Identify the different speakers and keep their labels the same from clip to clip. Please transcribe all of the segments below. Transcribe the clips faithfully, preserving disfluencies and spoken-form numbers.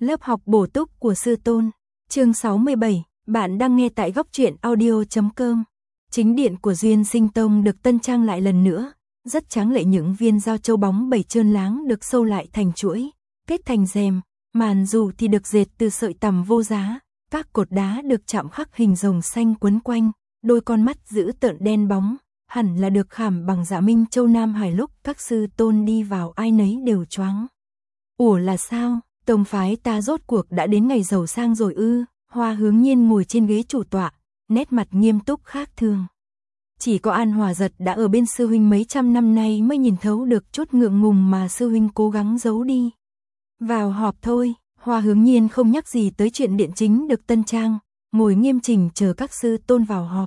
Speaker 1: Lớp học bổ túc của sư tôn. Chương sáu mươi bảy, bạn đang nghe tại góc truyện audio chấm com. Chính điện của Duyên Sinh Tông được tân trang lại lần nữa, rất tráng lệ, những viên giao châu bóng bẩy trơn láng được sâu lại thành chuỗi, kết thành rèm, màn dù thì được dệt từ sợi tằm vô giá, các cột đá được chạm khắc hình rồng xanh quấn quanh, đôi con mắt dữ tợn đen bóng, hẳn là được khảm bằng Dạ Minh Châu Nam Hải, lúc các sư tôn đi vào ai nấy đều choáng. Ủa là sao, tông phái ta rốt cuộc đã đến ngày giàu sang rồi ư? Hoa Hướng Nhiên ngồi trên ghế chủ tọa, nét mặt nghiêm túc khác thường. Chỉ có An Hòa Giật đã ở bên sư huynh mấy trăm năm nay mới nhìn thấu được chút ngượng ngùng mà sư huynh cố gắng giấu đi. Vào họp thôi, Hoa Hướng Nhiên không nhắc gì tới chuyện điện chính được tân trang, ngồi nghiêm chỉnh chờ các sư tôn vào họp.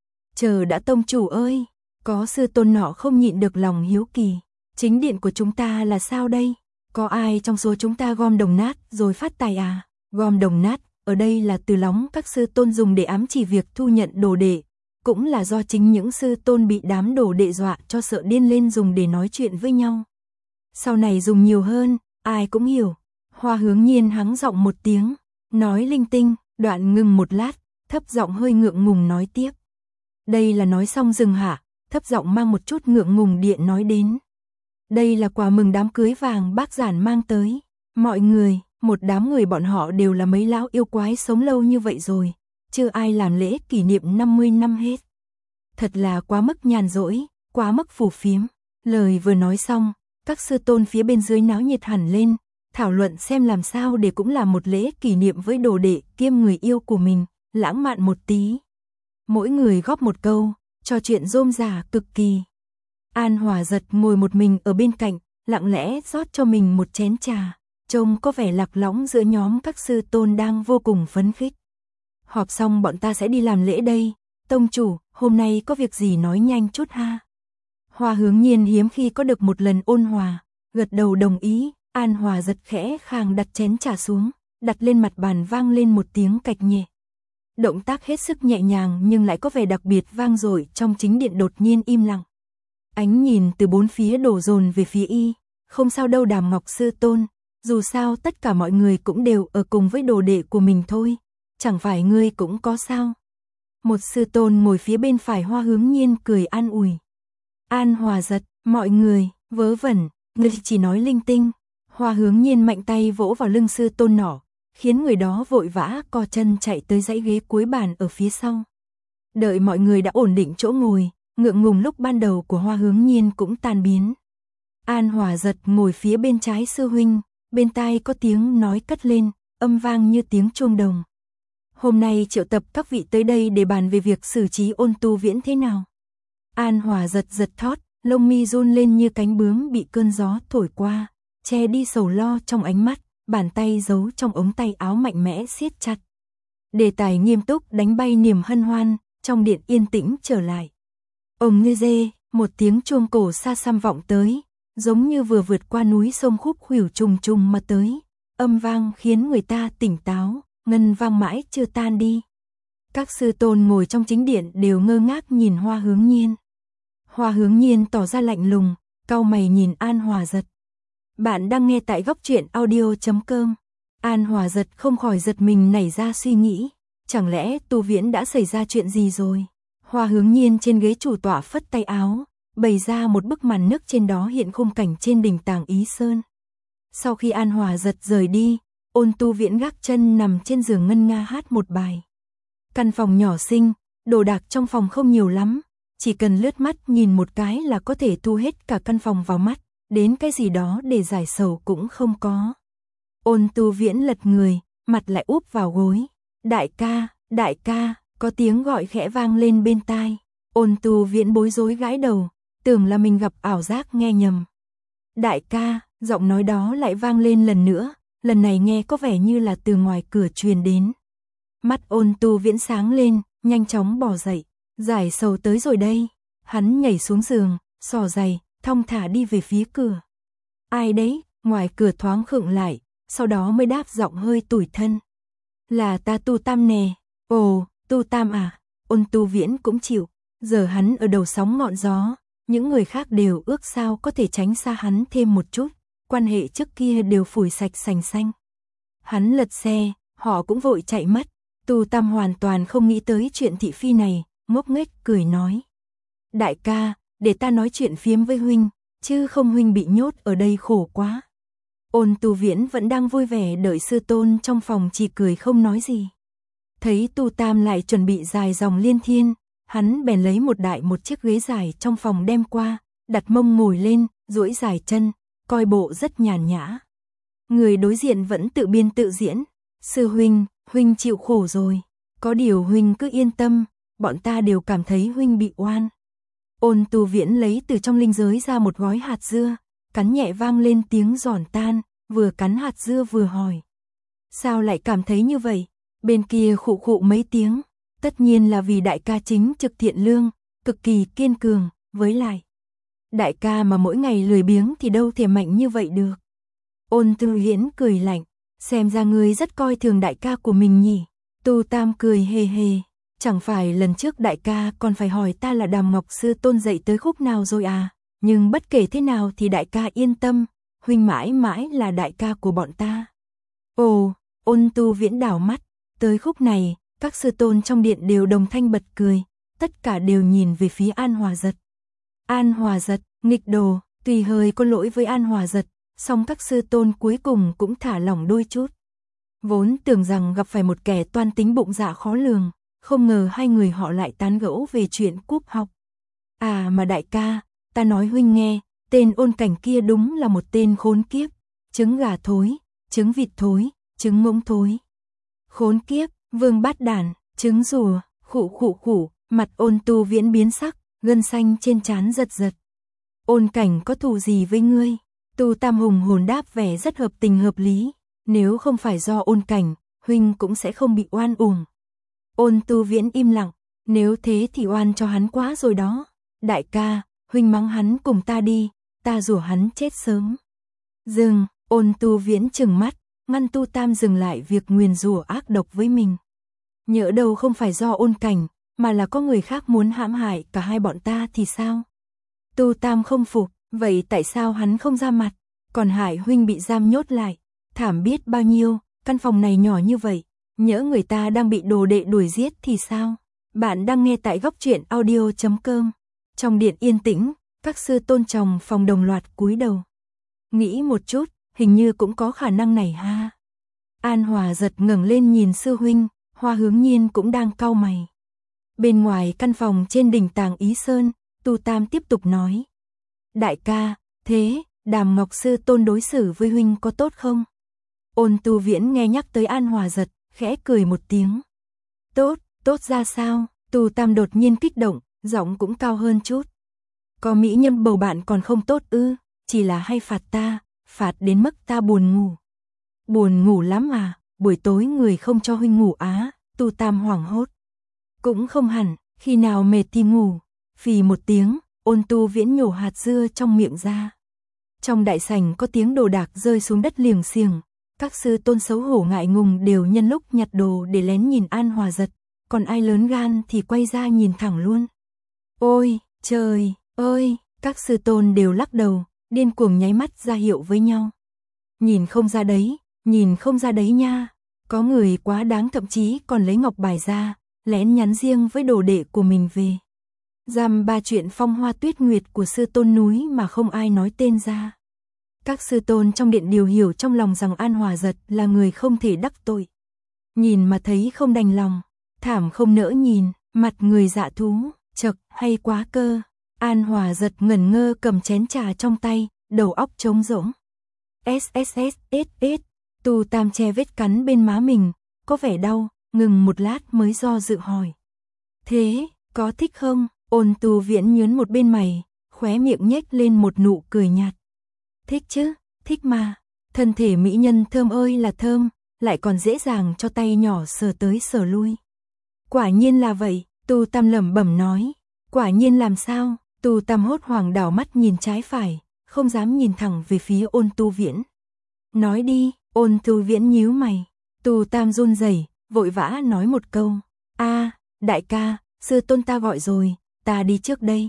Speaker 1: Chờ đã tông chủ ơi, có sư tôn nọ không nhịn được lòng hiếu kỳ. Chính điện của chúng ta là sao đây? Có ai trong số chúng ta gom đồng nát rồi phát tài à? Gom đồng nát, ở đây là từ lóng các sư tôn dùng để ám chỉ việc thu nhận đồ đệ. Cũng là do chính những sư tôn bị đám đồ đệ dọa cho sợ điên lên dùng để nói chuyện với nhau. Sau này dùng nhiều hơn, ai cũng hiểu. Hoa Hướng Nhiên hắng giọng một tiếng, nói linh tinh, đoạn ngừng một lát, thấp giọng hơi ngượng ngùng nói tiếp. Đây là nói xong dừng hả? Thấp giọng mang một chút ngượng ngùng điện nói đến. Đây là quà mừng đám cưới vàng bác Giản mang tới. Mọi người, một đám người bọn họ đều là mấy lão yêu quái sống lâu như vậy rồi, chưa ai làm lễ kỷ niệm năm mươi năm hết. Thật là quá mức nhàn rỗi, quá mức phù phiếm. Lời vừa nói xong, các sư tôn phía bên dưới náo nhiệt hẳn lên, thảo luận xem làm sao để cũng làm một lễ kỷ niệm với đồ đệ kiêm người yêu của mình, lãng mạn một tí. Mỗi người góp một câu, trò chuyện rôm rả cực kỳ. An Hòa Giật ngồi một mình ở bên cạnh, lặng lẽ rót cho mình một chén trà, trông có vẻ lạc lõng giữa nhóm các sư tôn đang vô cùng phấn khích. Họp xong bọn ta sẽ đi làm lễ đây, tông chủ, hôm nay có việc gì nói nhanh chút ha. Hoa Hướng Nhiên hiếm khi có được một lần ôn hòa, gật đầu đồng ý. An Hòa Giật khẽ khàng đặt chén trà xuống, đặt lên mặt bàn vang lên một tiếng cạch nhẹ. Động tác hết sức nhẹ nhàng nhưng lại có vẻ đặc biệt vang dội, trong chính điện đột nhiên im lặng. Ánh nhìn từ bốn phía đổ dồn về phía y, không sao đâu Đàm Ngọc sư tôn, dù sao tất cả mọi người cũng đều ở cùng với đồ đệ của mình thôi, chẳng phải ngươi cũng có sao. Một sư tôn ngồi phía bên phải Hoa Hướng Nhiên cười an ủi. An Hòa Giật, mọi người, vớ vẩn, ngươi chỉ nói linh tinh. Hoa Hướng Nhiên mạnh tay vỗ vào lưng sư tôn nọ, khiến người đó vội vã co chân chạy tới dãy ghế cuối bàn ở phía sau. Đợi mọi người đã ổn định chỗ ngồi, ngượng ngùng lúc ban đầu của Hoa Hướng Nhiên cũng tan biến. An Hòa Giật ngồi phía bên trái sư huynh, bên tai có tiếng nói cất lên, âm vang như tiếng chuông đồng. Hôm nay triệu tập các vị tới đây để bàn về việc xử trí Ôn Tu Viễn thế nào. An Hòa Giật giật thót, lông mi run lên như cánh bướm bị cơn gió thổi qua, che đi sầu lo trong ánh mắt, bàn tay giấu trong ống tay áo mạnh mẽ siết chặt. Đề tài nghiêm túc đánh bay niềm hân hoan, trong điện yên tĩnh trở lại. Ông nghe dê, một tiếng chuông cổ xa xăm vọng tới, giống như vừa vượt qua núi sông khúc khuỷu trùng trùng mà tới, âm vang khiến người ta tỉnh táo, ngân vang mãi chưa tan đi. Các sư tôn ngồi trong chính điện đều ngơ ngác nhìn Hoa Hướng Nhiên. Hoa Hướng Nhiên tỏ ra lạnh lùng, cau mày nhìn An Hòa Giật. Bạn đang nghe tại góc truyện audio chấm com. An Hòa Giật không khỏi giật mình nảy ra suy nghĩ, chẳng lẽ Tu Viễn đã xảy ra chuyện gì rồi? Hoa Hướng Nhiên trên ghế chủ tọa phất tay áo, bày ra một bức màn nước, trên đó hiện khung cảnh trên đỉnh Tàng Ý Sơn. Sau khi An Hòa Giật rời đi, Ôn Tu Viễn gác chân nằm trên giường ngân nga hát một bài. Căn phòng nhỏ xinh, đồ đạc trong phòng không nhiều lắm, chỉ cần lướt mắt nhìn một cái là có thể thu hết cả căn phòng vào mắt, đến cái gì đó để giải sầu cũng không có. Ôn Tu Viễn lật người, mặt lại úp vào gối. Đại ca, đại ca, có tiếng gọi khẽ vang lên bên tai. Ôn Tu Viễn bối rối gãi đầu, tưởng là mình gặp ảo giác nghe nhầm. Đại ca, giọng nói đó lại vang lên lần nữa, lần này nghe có vẻ như là từ ngoài cửa truyền đến. Mắt Ôn Tu Viễn sáng lên, nhanh chóng bò dậy, giải sầu tới rồi đây. Hắn nhảy xuống giường, xỏ giày, thong thả đi về phía cửa. Ai đấy? Ngoài cửa thoáng khựng lại, sau đó mới đáp giọng hơi tủi thân. Là ta Tu Tam nè. Ồ, Tu Tam à? Ôn Tu Viễn cũng chịu, giờ hắn ở đầu sóng ngọn gió, những người khác đều ước sao có thể tránh xa hắn thêm một chút, quan hệ trước kia đều phủi sạch sành xanh. Hắn lật xe, họ cũng vội chạy mất. Tu Tam hoàn toàn không nghĩ tới chuyện thị phi này, ngốc nghếch cười nói. Đại ca, để ta nói chuyện phiếm với huynh, chứ không huynh bị nhốt ở đây khổ quá. Ôn Tu Viễn vẫn đang vui vẻ đợi sư tôn trong phòng, chỉ cười không nói gì. Thấy Tu Tam lại chuẩn bị dài dòng liên thiên, hắn bèn lấy một đại một chiếc ghế dài trong phòng đem qua, đặt mông ngồi lên, duỗi dài chân, coi bộ rất nhàn nhã. Người đối diện vẫn tự biên tự diễn. Sư huynh, huynh chịu khổ rồi. Có điều huynh cứ yên tâm, bọn ta đều cảm thấy huynh bị oan. Ôn Tu Viễn lấy từ trong linh giới ra một gói hạt dưa, cắn nhẹ vang lên tiếng giòn tan, vừa cắn hạt dưa vừa hỏi. Sao lại cảm thấy như vậy? Bên kia khụ khụ mấy tiếng, tất nhiên là vì đại ca chính trực thiện lương, cực kỳ kiên cường, với lại. Đại ca mà mỗi ngày lười biếng thì đâu thể mạnh như vậy được. Ôn Tu Viễn cười lạnh, xem ra ngươi rất coi thường đại ca của mình nhỉ. Tu Tam cười hề hề, chẳng phải lần trước đại ca còn phải hỏi ta là Đàm Ngọc sư tôn dạy tới khúc nào rồi à, nhưng bất kể thế nào thì đại ca yên tâm, huynh mãi mãi là đại ca của bọn ta. Ồ, Ôn Tu Viễn đảo mắt, tới khúc này, các sư tôn trong điện đều đồng thanh bật cười, tất cả đều nhìn về phía An Hòa Giật. An Hòa Giật, nghịch đồ, tuy hơi có lỗi với An Hòa Giật, song các sư tôn cuối cùng cũng thả lỏng đôi chút. Vốn tưởng rằng gặp phải một kẻ toan tính bụng dạ khó lường, không ngờ hai người họ lại tán gẫu về chuyện cúp học. À mà đại ca, ta nói huynh nghe, tên Ôn Cảnh kia đúng là một tên khốn kiếp, trứng gà thối, trứng vịt thối, trứng ngỗng thối. Khốn kiếp, vương bát đản, trứng rùa, khụ khụ khụ, mặt Ôn Tu Viễn biến sắc, gân xanh trên trán giật giật. Ôn Cảnh có thù gì với ngươi? Tu Tam hùng hồn đáp vẻ rất hợp tình hợp lý, nếu không phải do Ôn Cảnh, huynh cũng sẽ không bị oan uổng. Ôn Tu Viễn im lặng, nếu thế thì oan cho hắn quá rồi đó. Đại ca, huynh mắng hắn cùng ta đi, ta rủa hắn chết sớm. Dừng, Ôn Tu Viễn trừng mắt, ngăn Tu Tam dừng lại việc nguyền rủa ác độc với mình. Nhỡ đâu không phải do Ôn Cảnh, mà là có người khác muốn hãm hại cả hai bọn ta thì sao? Tu Tam không phục, vậy tại sao hắn không ra mặt, còn hại huynh bị giam nhốt lại, thảm biết bao nhiêu, căn phòng này nhỏ như vậy, nhỡ người ta đang bị đồ đệ đuổi giết thì sao? Bạn đang nghe tại góc truyện audio chấm com. Trong điện yên tĩnh, các sư tôn trong phòng đồng loạt cúi đầu. Nghĩ một chút, hình như cũng có khả năng này ha. An Hòa Giật ngẩng lên nhìn sư huynh, Hoa Hướng Nhiên cũng đang cau mày. Bên ngoài căn phòng trên đỉnh Tàng Ý Sơn, Tu Tam tiếp tục nói. Đại ca, thế, Đàm Ngọc sư tôn đối xử với huynh có tốt không? Ôn Tu Viễn nghe nhắc tới An Hòa Giật, khẽ cười một tiếng. Tốt, tốt ra sao? Tu Tam đột nhiên kích động, giọng cũng cao hơn chút. Có mỹ nhân bầu bạn còn không tốt ư, chỉ là hay phạt ta, phạt đến mức ta buồn ngủ. Buồn ngủ lắm à, buổi tối người không cho huynh ngủ á, Tu Tam hoảng hốt. Cũng không hẳn, khi nào mệt thì ngủ. Phì một tiếng, Ôn Tu Viễn nhổ hạt dưa trong miệng ra. Trong đại sảnh có tiếng đồ đạc rơi xuống đất liềng xiềng. Các sư tôn xấu hổ ngại ngùng đều nhân lúc nhặt đồ để lén nhìn An Hòa Giật, còn ai lớn gan thì quay ra nhìn thẳng luôn. Ôi, trời, ơi, các sư tôn đều lắc đầu, điên cuồng nháy mắt ra hiệu với nhau. Nhìn không ra đấy, nhìn không ra đấy nha. Có người quá đáng thậm chí còn lấy ngọc bài ra, lén nhắn riêng với đồ đệ của mình về. Dăm ba chuyện phong hoa tuyết nguyệt của sư tôn núi mà không ai nói tên ra. Các sư tôn trong điện đều hiểu trong lòng rằng An Hòa Giật là người không thể đắc tội. Nhìn mà thấy không đành lòng, thảm không nỡ nhìn, mặt người dạ thú, chậc, hay quá cơ. An Hòa Giật ngẩn ngơ cầm chén trà trong tay, đầu óc trống rỗng. S S S S S, Tu Tam che vết cắn bên má mình, có vẻ đau, ngừng một lát mới do dự hỏi. Thế, có thích không? Ôn Tu Viễn nhướng một bên mày, khóe miệng nhếch lên một nụ cười nhạt. Thích chứ, thích mà, thân thể mỹ nhân thơm ơi là thơm, lại còn dễ dàng cho tay nhỏ sờ tới sờ lui. Quả nhiên là vậy, Tu Tam lẩm bẩm nói. Quả nhiên làm sao? Tu Tam hốt hoảng đảo mắt nhìn trái phải, không dám nhìn thẳng về phía Ôn Tu Viễn. Nói đi, Ôn Tu Viễn nhíu mày. Tu Tam run rẩy, vội vã nói một câu. A, đại ca, sư tôn ta gọi rồi, ta đi trước đây.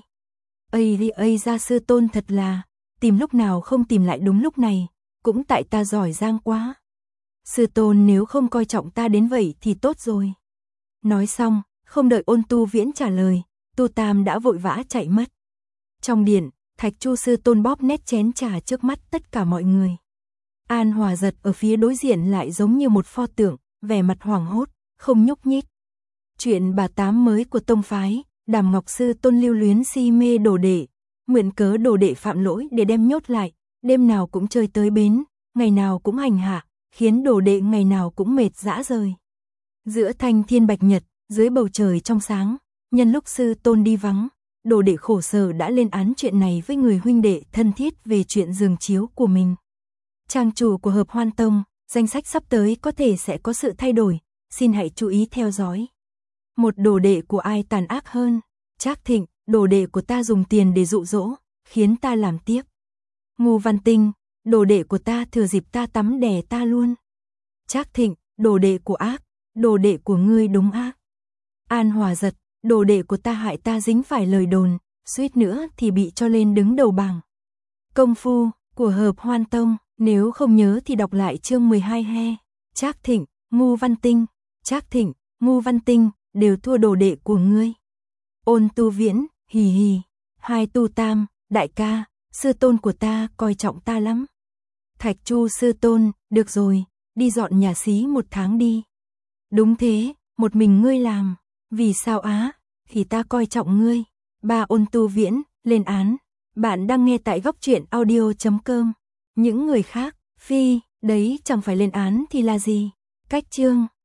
Speaker 1: Ây đi ây ra sư tôn thật là, tìm lúc nào không tìm lại đúng lúc này, cũng tại ta giỏi giang quá. Sư tôn nếu không coi trọng ta đến vậy thì tốt rồi. Nói xong, không đợi Ôn Tu Viễn trả lời, Tu Tam đã vội vã chạy mất. Trong điện, Thạch Chu sư tôn bóp nét chén trà trước mắt tất cả mọi người. An Hòa Giật ở phía đối diện lại giống như một pho tượng, vẻ mặt hoảng hốt, không nhúc nhích. Chuyện bà tám mới của tông phái, Đàm Ngọc sư tôn lưu luyến si mê đồ đệ, mượn cớ đồ đệ phạm lỗi để đem nhốt lại, đêm nào cũng chơi tới bến, ngày nào cũng hành hạ, khiến đồ đệ ngày nào cũng mệt rã rời. Giữa thanh thiên bạch nhật, dưới bầu trời trong sáng, nhân lúc sư tôn đi vắng, đồ đệ khổ sở đã lên án chuyện này với người huynh đệ thân thiết về chuyện giường chiếu của mình. Trang chủ của Hợp Hoan Tông, danh sách sắp tới có thể sẽ có sự thay đổi, xin hãy chú ý theo dõi. Một đồ đệ của ai tàn ác hơn? Trác Thịnh, đồ đệ của ta dùng tiền để dụ dỗ, khiến ta làm tiếp. Ngô Văn Tinh, đồ đệ của ta thừa dịp ta tắm đè ta luôn. Trác Thịnh, đồ đệ của ác, đồ đệ của ngươi đúng ác. An Hòa Giật, đồ đệ của ta hại ta dính phải lời đồn, suýt nữa thì bị cho lên đứng đầu bảng. Công phu của Hợp Hoan Tông, nếu không nhớ thì đọc lại chương mười hai he. Trác Thịnh, Ngô Văn Tinh, Trác Thịnh, Ngô Văn Tinh đều thua đồ đệ của ngươi. Ôn Tu Viễn, hì hì. Hai Tu Tam, đại ca, sư tôn của ta coi trọng ta lắm. Thạch Chu sư tôn, được rồi, đi dọn nhà xí một tháng đi. Đúng thế, một mình ngươi làm. Vì sao á? Thì ta coi trọng ngươi. Ba Ôn Tu Viễn, lên án. Bạn đang nghe tại góc truyện audio chấm com. Những người khác, phi, đấy chẳng phải lên án thì là gì? Cách chương